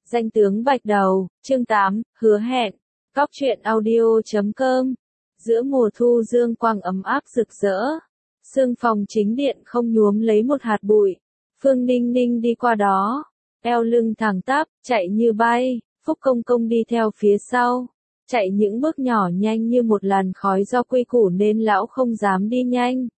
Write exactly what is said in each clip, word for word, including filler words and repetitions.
Danh tướng Bạch Đầu, chương tám, hứa hẹn. Góc truyện audio chấm com. Giữa mùa thu dương quang ấm áp rực rỡ, sương phòng chính điện không nhuốm lấy một hạt bụi. Phương Ninh Ninh đi qua đó, eo lưng thẳng tắp, chạy như bay. Phúc Công Công đi theo phía sau, chạy những bước nhỏ nhanh như một làn khói, do quy củ nên lão không dám đi nhanh.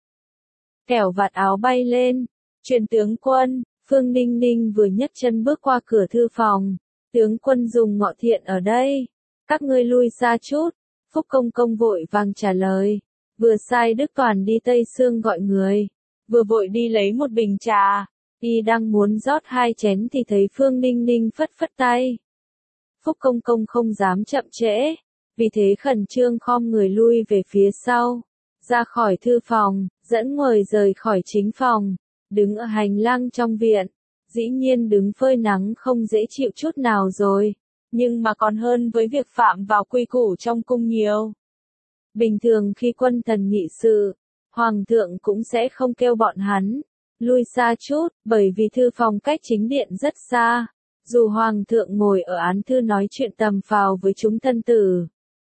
Kẻo vạt áo bay lên, truyền tướng quân. Phương Ninh Ninh vừa nhấc chân bước qua cửa thư phòng. Tướng quân dùng ngọ thiện ở đây, các ngươi lui xa chút. Phúc Công Công vội vàng trả lời, vừa sai Đức Toàn đi Tây Sương gọi người, vừa vội đi lấy một bình trà. Y đang muốn rót hai chén thì thấy Phương Ninh Ninh phất phất tay. Phúc Công Công không dám chậm trễ, vì thế khẩn trương khom người lui về phía sau, ra khỏi thư phòng, dẫn người rời khỏi chính phòng, đứng ở hành lang trong viện. Dĩ nhiên đứng phơi nắng không dễ chịu chút nào rồi, nhưng mà còn hơn với việc phạm vào quy củ trong cung nhiều. Bình thường khi quân thần nghị sự, Hoàng thượng cũng sẽ không kêu bọn hắn lui xa chút, bởi vì thư phòng cách chính điện rất xa. Dù Hoàng thượng ngồi ở án thư nói chuyện tầm phào với chúng thân tử,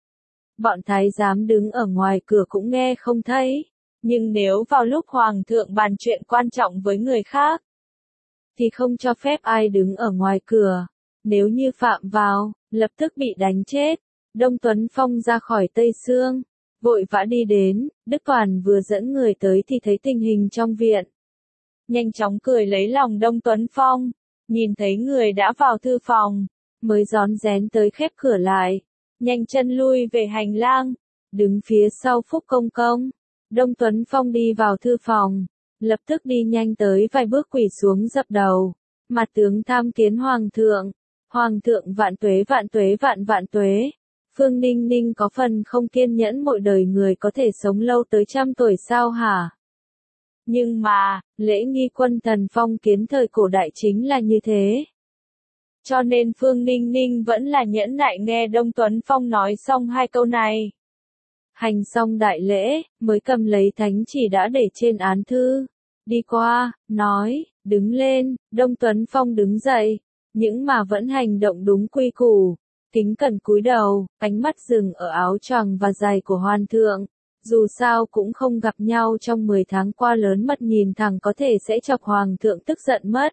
bọn thái giám đứng ở ngoài cửa cũng nghe không thấy. Nhưng nếu vào lúc Hoàng thượng bàn chuyện quan trọng với người khác, thì không cho phép ai đứng ở ngoài cửa. Nếu như phạm vào, lập tức bị đánh chết. Đông Tuấn Phong ra khỏi Tây Sương, vội vã đi đến. Đức Toàn vừa dẫn người tới thì thấy tình hình trong viện, nhanh chóng cười lấy lòng Đông Tuấn Phong. Nhìn thấy người đã vào thư phòng, mới rón rén tới khép cửa lại, nhanh chân lui về hành lang, đứng phía sau Phúc Công Công. Đông Tuấn Phong đi vào thư phòng, lập tức đi nhanh tới vài bước quỳ xuống dập đầu. Mặt tướng tham kiến Hoàng thượng. Hoàng thượng vạn tuế vạn tuế vạn vạn tuế. Phương Ninh Ninh có phần không kiên nhẫn, mỗi đời người có thể sống lâu tới trăm tuổi sao hả? Nhưng mà, lễ nghi quân thần phong kiến thời cổ đại chính là như thế. Cho nên Phương Ninh Ninh vẫn là nhẫn nại nghe Đông Tuấn Phong nói xong hai câu này. Hành xong đại lễ, mới cầm lấy thánh chỉ đã để trên án thư, đi qua, nói, đứng lên. Đông Tuấn Phong đứng dậy, những mà vẫn hành động đúng quy củ, kính cẩn cúi đầu, ánh mắt dừng ở áo choàng và giày của Hoàng thượng. Dù sao cũng không gặp nhau trong mười tháng qua, lớn mật nhìn thẳng có thể sẽ chọc Hoàng thượng tức giận mất.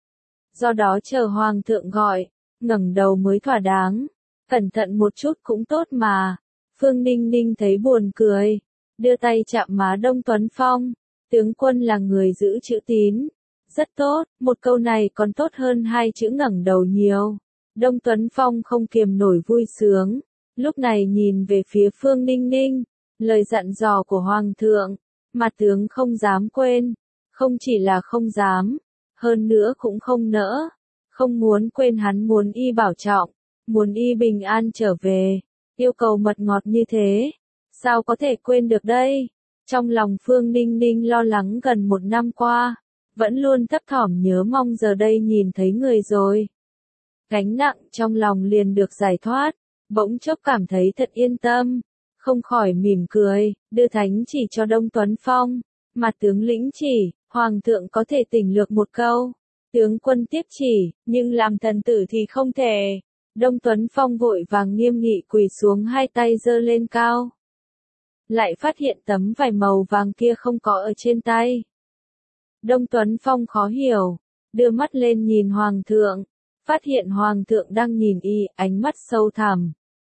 Do đó chờ Hoàng thượng gọi, ngẩng đầu mới thỏa đáng. Cẩn thận một chút cũng tốt mà. Phương Ninh Ninh thấy buồn cười, đưa tay chạm má Đông Tuấn Phong. Tướng quân là người giữ chữ tín, rất tốt. Một câu này còn tốt hơn hai chữ ngẩng đầu nhiều. Đông Tuấn Phong không kiềm nổi vui sướng, lúc này nhìn về phía Phương Ninh Ninh. Lời dặn dò của Hoàng thượng, mặt tướng không dám quên. Không chỉ là không dám, hơn nữa cũng không nỡ, không muốn quên. Hắn muốn y bảo trọng, muốn y bình an trở về. Yêu cầu mật ngọt như thế, sao có thể quên được đây? Trong lòng Phương Ninh Ninh lo lắng gần một năm qua, vẫn luôn thấp thỏm nhớ mong, giờ đây nhìn thấy người rồi, gánh nặng trong lòng liền được giải thoát, bỗng chốc cảm thấy thật yên tâm, không khỏi mỉm cười, đưa thánh chỉ cho Đông Tuấn Phong. Mặt tướng lĩnh chỉ. Hoàng thượng có thể tỉnh lược một câu. Tướng quân tiếp chỉ, nhưng làm thần tử thì không thể. Đông Tuấn Phong vội vàng nghiêm nghị quỳ xuống, hai tay giơ lên cao. Lại phát hiện tấm vải màu vàng kia không có ở trên tay. Đông Tuấn Phong khó hiểu, đưa mắt lên nhìn Hoàng thượng, phát hiện Hoàng thượng đang nhìn y, ánh mắt sâu thẳm.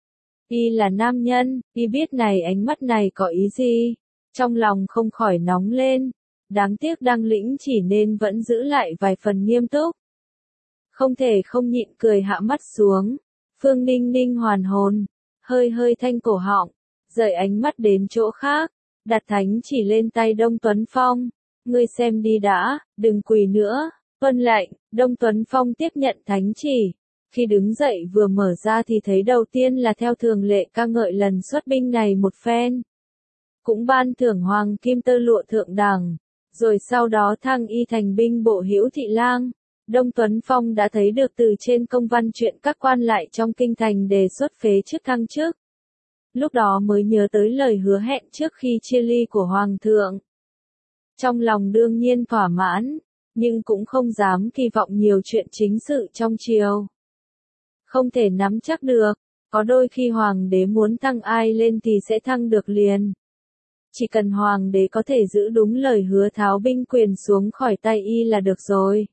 Y là nam nhân, y biết này ánh mắt này có ý gì, trong lòng không khỏi nóng lên. Đáng tiếc đang lĩnh chỉ nên vẫn giữ lại vài phần nghiêm túc. Không thể không nhịn cười hạ mắt xuống. Phương Ninh Ninh hoàn hồn, hơi hơi thanh cổ họng, rời ánh mắt đến chỗ khác, đặt thánh chỉ lên tay Đông Tuấn Phong. Ngươi xem đi đã, đừng quỳ nữa. Tuân lệnh. Đông Tuấn Phong tiếp nhận thánh chỉ. Khi đứng dậy vừa mở ra thì thấy đầu tiên là theo thường lệ ca ngợi lần xuất binh này một phen, cũng ban thưởng hoàng kim tơ lụa thượng đẳng, rồi sau đó thăng y thành binh bộ hữu thị lang. Đông Tuấn Phong đã thấy được từ trên công văn chuyện các quan lại trong kinh thành đề xuất phế chức thăng chức. Lúc đó mới nhớ tới lời hứa hẹn trước khi chia ly của Hoàng thượng. Trong lòng đương nhiên thỏa mãn, nhưng cũng không dám kỳ vọng nhiều chuyện chính sự trong triều. Không thể nắm chắc được, có đôi khi hoàng đế muốn thăng ai lên thì sẽ thăng được liền. Chỉ cần hoàng đế có thể giữ đúng lời hứa tháo binh quyền xuống khỏi tay y là được rồi.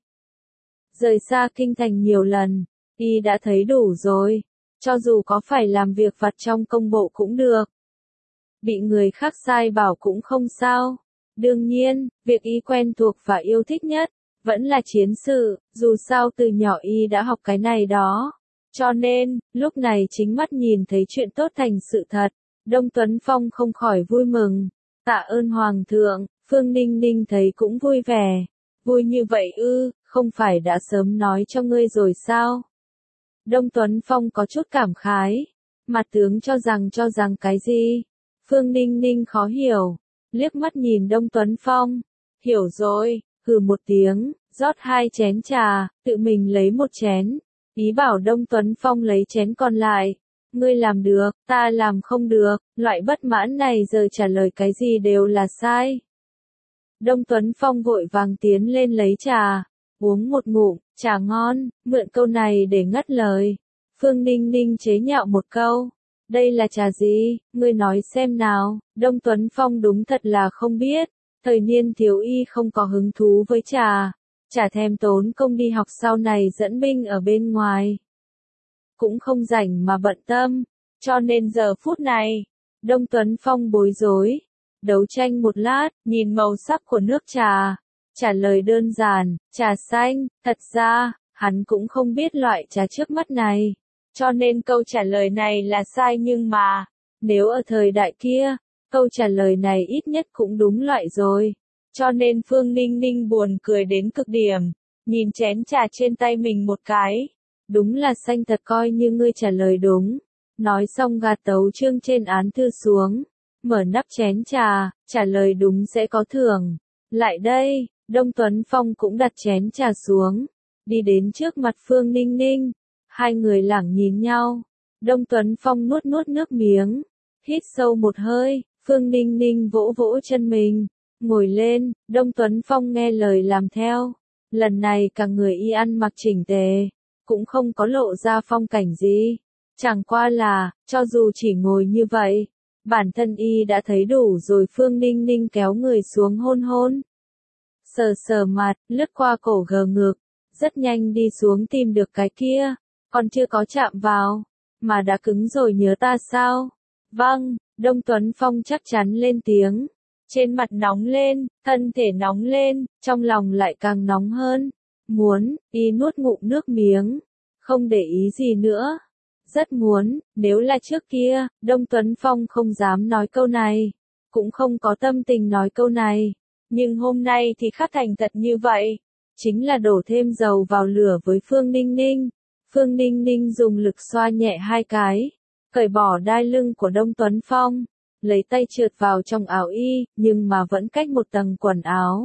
Rời xa kinh thành nhiều lần, y đã thấy đủ rồi, cho dù có phải làm việc vặt trong công bộ cũng được. Bị người khác sai bảo cũng không sao. Đương nhiên, việc y quen thuộc và yêu thích nhất, vẫn là chiến sự, dù sao từ nhỏ y đã học cái này đó. Cho nên, lúc này chính mắt nhìn thấy chuyện tốt thành sự thật, Đông Tuấn Phong không khỏi vui mừng. Tạ ơn Hoàng thượng, Phương Ninh Ninh thấy cũng vui vẻ. Vui như vậy ư, không phải đã sớm nói cho ngươi rồi sao? Đông Tuấn Phong có chút cảm khái. Mặt tướng cho rằng cho rằng cái gì? Phương Ninh Ninh khó hiểu, liếc mắt nhìn Đông Tuấn Phong. Hiểu rồi, hừ một tiếng, rót hai chén trà, tự mình lấy một chén. Ý bảo Đông Tuấn Phong lấy chén còn lại. Ngươi làm được, ta làm không được, loại bất mãn này giờ trả lời cái gì đều là sai. Đông Tuấn Phong vội vàng tiến lên lấy trà, uống một ngụm, trà ngon, mượn câu này để ngắt lời. Phương Ninh Ninh chế nhạo một câu. Đây là trà gì, ngươi nói xem nào. Đông Tuấn Phong đúng thật là không biết, thời niên thiếu y không có hứng thú với trà, chả thèm tốn công đi học sau này dẫn binh ở bên ngoài. Cũng không rảnh mà bận tâm, cho nên giờ phút này, Đông Tuấn Phong bối rối, đấu tranh một lát, nhìn màu sắc của nước trà, trả lời đơn giản, trà xanh. Thật ra, hắn cũng không biết loại trà trước mắt này, cho nên câu trả lời này là sai, nhưng mà, nếu ở thời đại kia, câu trả lời này ít nhất cũng đúng loại rồi. Cho nên Phương Ninh Ninh buồn cười đến cực điểm, nhìn chén trà trên tay mình một cái. Đúng là xanh thật, coi như ngươi trả lời đúng. Nói xong gạt tấu chương trên án thư xuống, mở nắp chén trà, trả lời đúng sẽ có thưởng. Lại đây, Đông Tuấn Phong cũng đặt chén trà xuống, đi đến trước mặt Phương Ninh Ninh. Hai người lẳng nhìn nhau, Đông Tuấn Phong nuốt nuốt nước miếng, hít sâu một hơi, Phương Ninh Ninh vỗ vỗ chân mình, ngồi lên, Đông Tuấn Phong nghe lời làm theo. Lần này cả người y ăn mặc chỉnh tề, cũng không có lộ ra phong cảnh gì. Chẳng qua là, cho dù chỉ ngồi như vậy, bản thân y đã thấy đủ rồi. Phương Ninh Ninh kéo người xuống hôn hôn. Sờ sờ mặt, lướt qua cổ gờ ngực, rất nhanh đi xuống tìm được cái kia, còn chưa có chạm vào, mà đã cứng rồi. Nhớ ta sao? Vâng, Đông Tuấn Phong chắc chắn lên tiếng. Trên mặt nóng lên, thân thể nóng lên, trong lòng lại càng nóng hơn. Muốn, y nuốt ngụm nước miếng, không để ý gì nữa. Rất muốn, nếu là trước kia, Đông Tuấn Phong không dám nói câu này, cũng không có tâm tình nói câu này. Nhưng hôm nay thì khác thành thật như vậy, chính là đổ thêm dầu vào lửa với Phương Ninh Ninh. Phương Ninh Ninh dùng lực xoa nhẹ hai cái, cởi bỏ đai lưng của Đông Tuấn Phong, lấy tay trượt vào trong áo y, nhưng mà vẫn cách một tầng quần áo.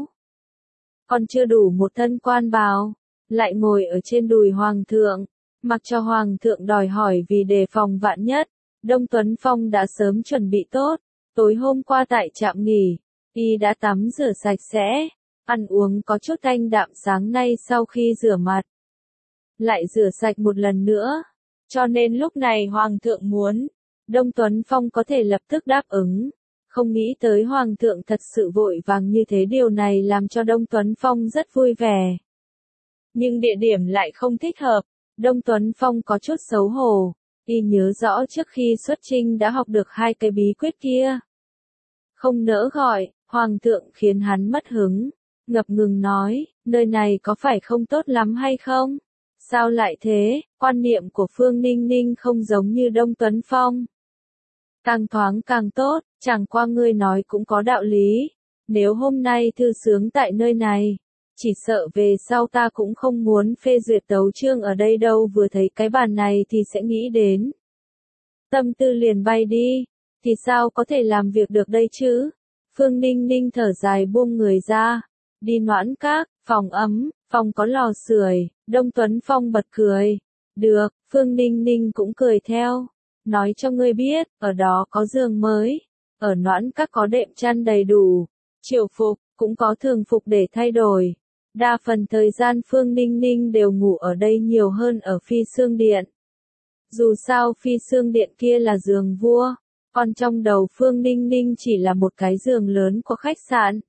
Còn chưa đủ một thân quan bào, lại ngồi ở trên đùi hoàng thượng, mặc cho hoàng thượng đòi hỏi. Vì đề phòng vạn nhất, Đông Tuấn Phong đã sớm chuẩn bị tốt. Tối hôm qua tại trạm nghỉ, y đã tắm rửa sạch sẽ, ăn uống có chút thanh đạm. Sáng nay sau khi rửa mặt, lại rửa sạch một lần nữa. Cho nên lúc này hoàng thượng muốn, Đông Tuấn Phong có thể lập tức đáp ứng. Không nghĩ tới hoàng thượng thật sự vội vàng như thế, điều này làm cho Đông Tuấn Phong rất vui vẻ. Nhưng địa điểm lại không thích hợp, Đông Tuấn Phong có chút xấu hổ. Y nhớ rõ trước khi xuất chinh đã học được hai cái bí quyết kia. Không nỡ gọi, hoàng thượng khiến hắn mất hứng, ngập ngừng nói, nơi này có phải không tốt lắm hay không? Sao lại thế? Quan niệm của Phương Ninh Ninh không giống như Đông Tuấn Phong. Càng thoáng càng tốt, chẳng qua ngươi nói cũng có đạo lý. Nếu hôm nay thư sướng tại nơi này, chỉ sợ về sau ta cũng không muốn phê duyệt tấu chương ở đây đâu. Vừa thấy cái bàn này thì sẽ nghĩ đến. Tâm tư liền bay đi, thì sao có thể làm việc được đây chứ? Phương Ninh Ninh thở dài buông người ra, đi noãn các, phòng ấm, phòng có lò sưởi. Đông Tuấn Phong bật cười. Được, Phương Ninh Ninh cũng cười theo. Nói cho ngươi biết, ở đó có giường mới, ở noãn các có đệm chăn đầy đủ, triều phục, cũng có thường phục để thay đổi. Đa phần thời gian Phương Ninh Ninh đều ngủ ở đây nhiều hơn ở Phi Xương Điện. Dù sao phi xương điện kia là giường vua, còn trong đầu Phương Ninh Ninh chỉ là một cái giường lớn của khách sạn.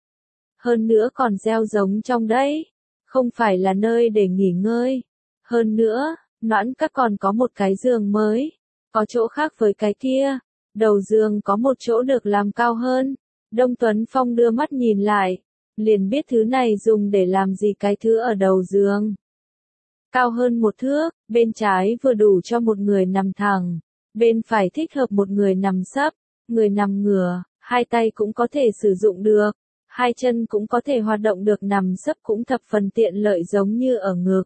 Hơn nữa còn gieo giống trong đấy, không phải là nơi để nghỉ ngơi. Hơn nữa, Noãn Các còn có một cái giường mới, có chỗ khác với cái kia. Đầu giường có một chỗ được làm cao hơn. Đông Tuấn Phong đưa mắt nhìn lại, liền biết thứ này dùng để làm gì. Cái thứ ở đầu giường cao hơn một thước, bên trái vừa đủ cho một người nằm thẳng, bên phải thích hợp một người nằm sấp, người nằm ngửa, hai tay cũng có thể sử dụng được, hai chân cũng có thể hoạt động được, nằm sấp cũng thập phần tiện lợi giống như ở ngực.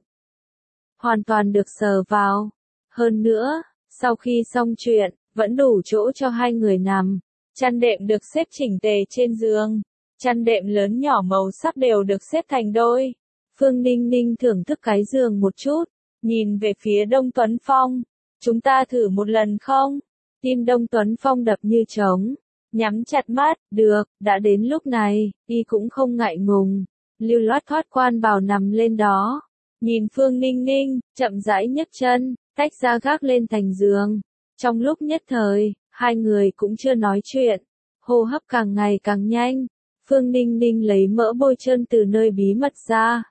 Hoàn toàn được sờ vào. Hơn nữa, sau khi xong chuyện, vẫn đủ chỗ cho hai người nằm. Chăn đệm được xếp chỉnh tề trên giường. Chăn đệm lớn nhỏ màu sắc đều được xếp thành đôi. Phương Ninh Ninh thưởng thức cái giường một chút, nhìn về phía Đông Tuấn Phong. Chúng ta thử một lần không? Tim Đông Tuấn Phong đập như trống, nhắm chặt mắt. Được, đã đến lúc này, y cũng không ngại ngùng, lưu loát thoát quan bào nằm lên đó. Nhìn Phương Ninh Ninh, chậm rãi nhấc chân, tách ra gác lên thành giường. Trong lúc nhất thời, hai người cũng chưa nói chuyện, hô hấp càng ngày càng nhanh. Phương Ninh Ninh lấy mỡ bôi trơn từ nơi bí mật ra,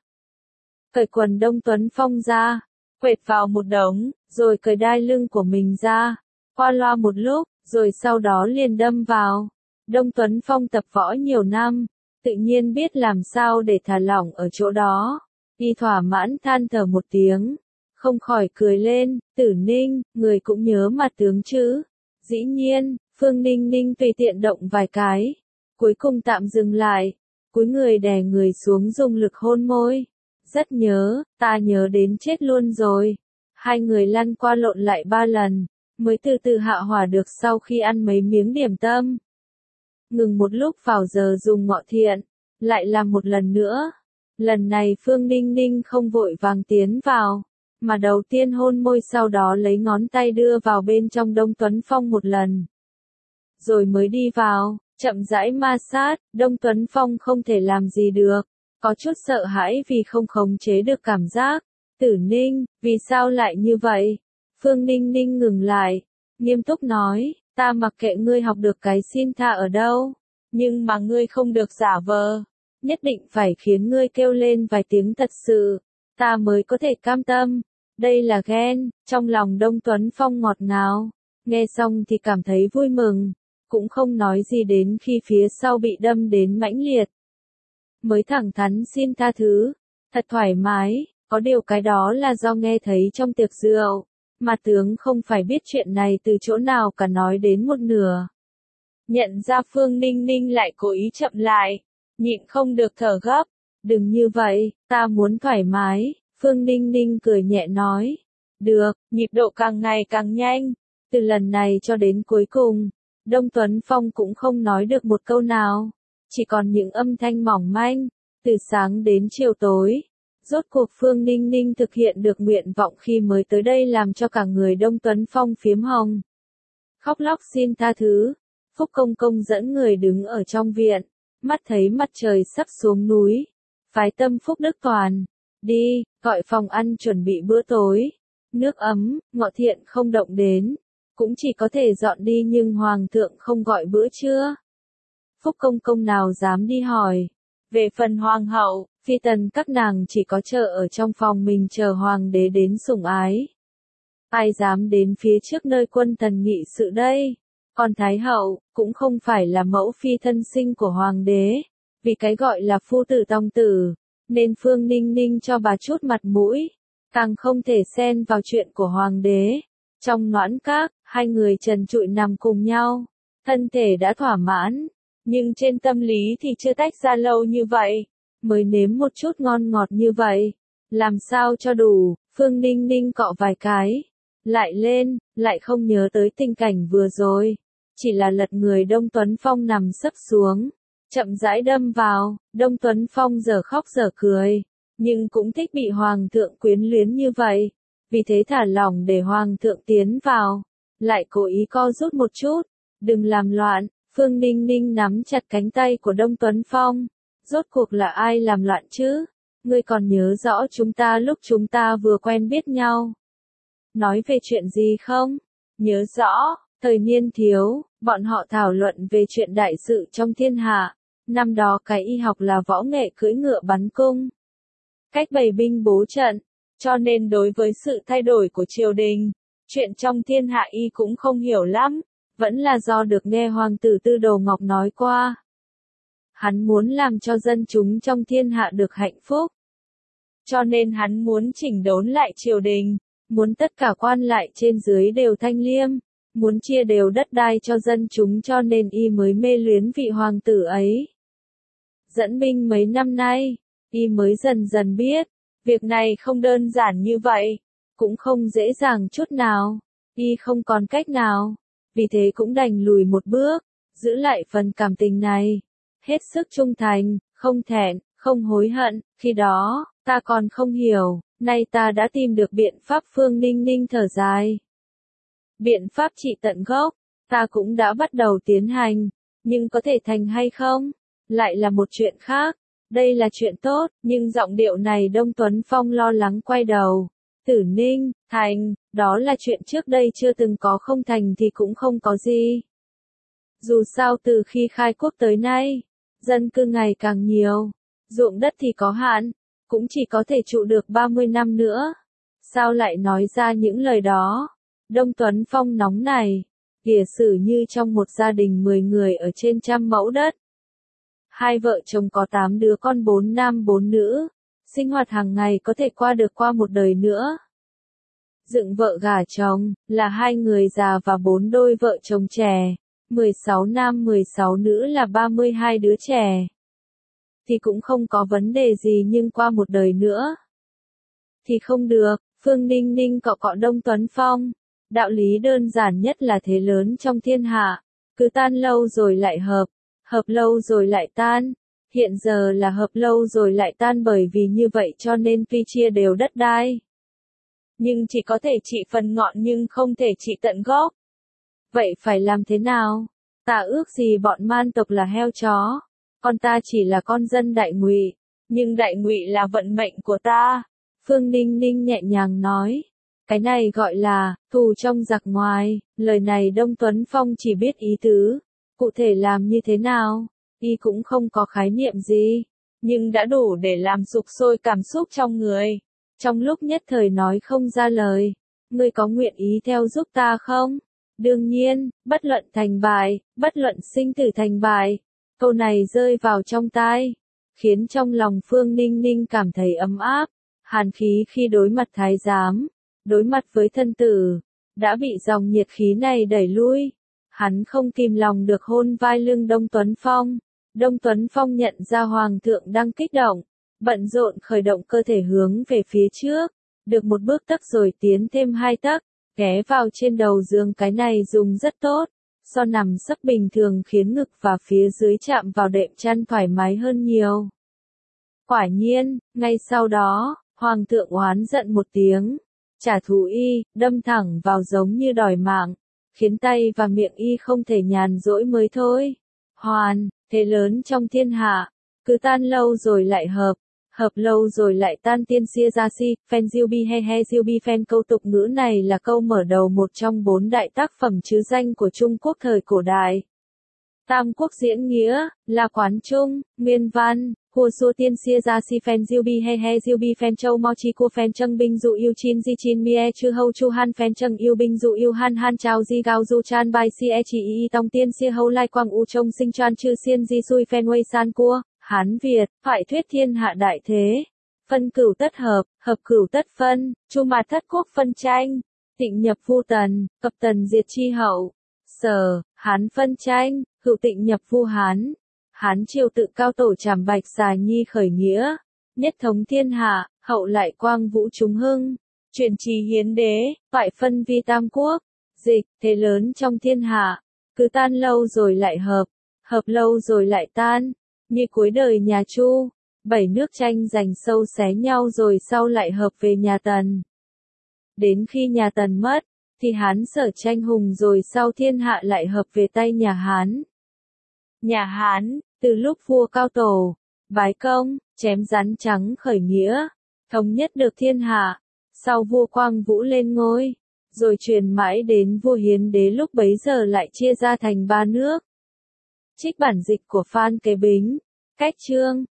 cởi quần Đông Tuấn Phong ra, quệt vào một đống, rồi cởi đai lưng của mình ra, qua loa một lúc, rồi sau đó liền đâm vào. Đông Tuấn Phong tập võ nhiều năm, tự nhiên biết làm sao để thả lỏng ở chỗ đó. Y thỏa mãn than thở một tiếng, không khỏi cười lên. Tử Ninh, người cũng nhớ mặt tướng chứ? Dĩ nhiên. Phương Ninh Ninh tùy tiện động vài cái, cuối cùng tạm dừng lại, cúi người đè người xuống dùng lực hôn môi. Rất nhớ, ta nhớ đến chết luôn rồi. Hai người lăn qua lộn lại ba lần, mới từ từ hạ hỏa được sau khi ăn mấy miếng điểm tâm. Ngừng một lúc vào giờ dùng ngọ thiện, lại làm một lần nữa. Lần này Phương Ninh Ninh không vội vàng tiến vào, mà đầu tiên hôn môi, sau đó lấy ngón tay đưa vào bên trong Đông Tuấn Phong một lần. Rồi mới đi vào, chậm rãi ma sát. Đông Tuấn Phong không thể làm gì được, có chút sợ hãi vì không khống chế được cảm giác. Tử Ninh, vì sao lại như vậy? Phương Ninh Ninh ngừng lại, nghiêm túc nói, ta mặc kệ ngươi học được cái xin tha ở đâu, nhưng mà ngươi không được giả vờ, nhất định phải khiến ngươi kêu lên vài tiếng thật sự, ta mới có thể cam tâm. Đây là ghen. Trong lòng Đông Tuấn Phong ngọt ngào, nghe xong thì cảm thấy vui mừng, cũng không nói gì đến khi phía sau bị đâm đến mãnh liệt. Mới thẳng thắn xin tha thứ, thật thoải mái, có điều cái đó là do nghe thấy trong tiệc rượu, mà tướng không phải biết chuyện này từ chỗ nào cả, nói đến một nửa. Nhận ra Phương Ninh Ninh lại cố ý chậm lại, nhịn không được thở gấp. Đừng như vậy, ta muốn thoải mái. Phương Ninh Ninh cười nhẹ nói. Được, nhịp độ càng ngày càng nhanh. Từ lần này cho đến cuối cùng, Đông Tuấn Phong cũng không nói được một câu nào, chỉ còn những âm thanh mỏng manh, từ sáng đến chiều tối. Rốt cuộc Phương Ninh Ninh thực hiện được nguyện vọng khi mới tới đây, làm cho cả người Đông Tuấn Phong phiếm hồng. Khóc lóc xin tha thứ. Phúc Công Công dẫn người đứng ở trong viện, mắt thấy mặt trời sắp xuống núi, phái tâm Phúc Đức Toàn, đi, gọi phòng ăn chuẩn bị bữa tối. Nước ấm, ngọ thiện không động đến, cũng chỉ có thể dọn đi, nhưng Hoàng thượng không gọi bữa trưa. Phúc Công Công nào dám đi hỏi. Về phần Hoàng hậu, phi tần các nàng chỉ có chờ ở trong phòng mình chờ Hoàng đế đến sủng ái. Ai dám đến phía trước nơi quân thần nghị sự đây? Còn Thái hậu, cũng không phải là mẫu phi thân sinh của Hoàng đế, vì cái gọi là phu tử tòng tử, nên Phương Ninh Ninh cho bà chút mặt mũi, càng không thể xen vào chuyện của Hoàng đế. Trong Noãn Các, hai người trần trụi nằm cùng nhau, thân thể đã thỏa mãn, nhưng trên tâm lý thì chưa tách ra lâu như vậy, mới nếm một chút ngon ngọt như vậy. Làm sao cho đủ? Phương Ninh Ninh cọ vài cái, lại lên, lại không nhớ tới tình cảnh vừa rồi, chỉ là lật người Đông Tuấn Phong nằm sấp xuống, chậm rãi đâm vào. Đông Tuấn Phong giờ khóc giờ cười, nhưng cũng thích bị Hoàng thượng quyến luyến như vậy, vì thế thả lỏng để Hoàng thượng tiến vào, lại cố ý co rút một chút. Đừng làm loạn. Phương Ninh Ninh nắm chặt cánh tay của Đông Tuấn Phong. Rốt cuộc là ai làm loạn chứ? Ngươi còn nhớ rõ chúng ta lúc chúng ta vừa quen biết nhau? Nói về chuyện gì không? Nhớ rõ, thời niên thiếu, bọn họ thảo luận về chuyện đại sự trong thiên hạ. Năm đó cái y học là võ nghệ cưỡi ngựa bắn cung. Cách bày binh bố trận, cho nên đối với sự thay đổi của triều đình, chuyện trong thiên hạ y cũng không hiểu lắm, vẫn là do được nghe hoàng tử Tư Đồ Ngọc nói qua. Hắn muốn làm cho dân chúng trong thiên hạ được hạnh phúc. Cho nên hắn muốn chỉnh đốn lại triều đình, muốn tất cả quan lại trên dưới đều thanh liêm, muốn chia đều đất đai cho dân chúng cho nên y mới mê luyến vị hoàng tử ấy. Dẫn binh mấy năm nay, y mới dần dần biết, việc này không đơn giản như vậy, cũng không dễ dàng chút nào, y không còn cách nào, vì thế cũng đành lùi một bước, giữ lại phần cảm tình này, hết sức trung thành, không thẹn, không hối hận, khi đó, ta còn không hiểu, nay ta đã tìm được biện pháp. Phương Ninh Ninh thở dài. Biện pháp trị tận gốc, ta cũng đã bắt đầu tiến hành, nhưng có thể thành hay không, lại là một chuyện khác. Đây là chuyện tốt, nhưng giọng điệu này Đông Tuấn Phong lo lắng quay đầu. Tử Ninh, thành, đó là chuyện trước đây chưa từng có, không thành thì cũng không có gì. Dù sao từ khi khai quốc tới nay, dân cư ngày càng nhiều, ruộng đất thì có hạn, cũng chỉ có thể trụ được ba mươi năm nữa. Sao lại nói ra những lời đó? Đông Tuấn Phong nóng này, kìa xử như trong một gia đình mười người ở trên trăm mẫu đất. Hai vợ chồng có tám đứa con, bốn nam bốn nữ, sinh hoạt hàng ngày có thể qua được qua một đời nữa. Dựng vợ gả chồng, là hai người già và bốn đôi vợ chồng trẻ, mười sáu nam mười sáu nữ là ba mươi hai đứa trẻ. Thì cũng không có vấn đề gì, nhưng qua một đời nữa thì không được. Phương Ninh Ninh cọ cọ Đông Tuấn Phong. Đạo lý đơn giản nhất là thế lớn trong thiên hạ, cứ tan lâu rồi lại hợp, hợp lâu rồi lại tan. Hiện giờ là hợp lâu rồi lại tan, bởi vì như vậy cho nên tuy chia đều đất đai, nhưng chỉ có thể trị phần ngọn nhưng không thể trị tận gốc. Vậy phải làm thế nào? Ta ước gì bọn man tộc là heo chó, còn ta chỉ là con dân Đại Ngụy, nhưng Đại Ngụy là vận mệnh của ta. Phương Ninh Ninh nhẹ nhàng nói. Cái này gọi là thù trong giặc ngoài. Lời này Đông Tuấn Phong chỉ biết ý tứ, cụ thể làm như thế nào, y cũng không có khái niệm gì, nhưng đã đủ để làm sục sôi cảm xúc trong người. Trong lúc nhất thời nói không ra lời. Ngươi có nguyện ý theo giúp ta không? Đương nhiên, bất luận thành bại, bất luận sinh tử thành bại. Câu này rơi vào trong tai, khiến trong lòng Phương Ninh Ninh cảm thấy ấm áp. Hàn khí khi đối mặt thái giám, đối mặt với thân tử, đã bị dòng nhiệt khí này đẩy lui. Hắn không kìm lòng được hôn vai lưng Đông Tuấn Phong. Đông Tuấn Phong nhận ra Hoàng thượng đang kích động, bận rộn khởi động cơ thể hướng về phía trước, được một bước tấc rồi tiến thêm hai tấc, ghé vào trên đầu giường. Cái này dùng rất tốt, so nằm sấp bình thường khiến ngực và phía dưới chạm vào đệm chăn thoải mái hơn nhiều. Quả nhiên, ngay sau đó, Hoàng thượng oán giận một tiếng, trả thù y, đâm thẳng vào giống như đòi mạng, khiến tay và miệng y không thể nhàn rỗi mới thôi. Hoàn, thế lớn trong thiên hạ, cứ tan lâu rồi lại hợp, hợp lâu rồi lại tan. Tiên xia gia si, phen diêu bi he he diêu bi phen. Câu tục ngữ này là câu mở đầu một trong bốn đại tác phẩm trứ danh của Trung Quốc thời cổ đại. Tam Quốc diễn nghĩa, là quán trung, nguyên văn. Hùa xua tiên xia gia si phen diêu bi he he diêu bi phen châu mo chi cua phen trâng binh dụ yêu chin di chin mie chư hâu chu han phen trâng yêu binh dụ yêu han han chào di gao du chan bai si e chi y tông tiên xia hâu lai quang u trông sinh chan chư xiên di xui phen wei san cua. Hán Việt, thoại thuyết thiên hạ đại thế. Phân cửu tất hợp, hợp cửu tất phân, chu mạt thất quốc phân tranh. Tịnh nhập vu tần, cập tần diệt chi hậu. Sở, Hán phân tranh, hữu tịnh nhập vu Hán. Hán triều tự cao tổ trảm bạch xà nhi khởi nghĩa, nhất thống thiên hạ, hậu lại quang vũ chúng hưng, truyền trì hiến đế, toại phân vi tam quốc. Dịch, thế lớn trong thiên hạ, cứ tan lâu rồi lại hợp, hợp lâu rồi lại tan, như cuối đời nhà Chu, bảy nước tranh giành sâu xé nhau rồi sau lại hợp về nhà Tần. Đến khi nhà Tần mất, thì Hán Sở tranh hùng rồi sau thiên hạ lại hợp về tay nhà Hán. Nhà Hán, từ lúc vua Cao Tổ, bái công, chém rắn trắng khởi nghĩa, thống nhất được thiên hạ, sau vua Quang Vũ lên ngôi, rồi truyền mãi đến vua Hiến Đế lúc bấy giờ lại chia ra thành ba nước. Trích bản dịch của Phan Kế Bính. Cách chương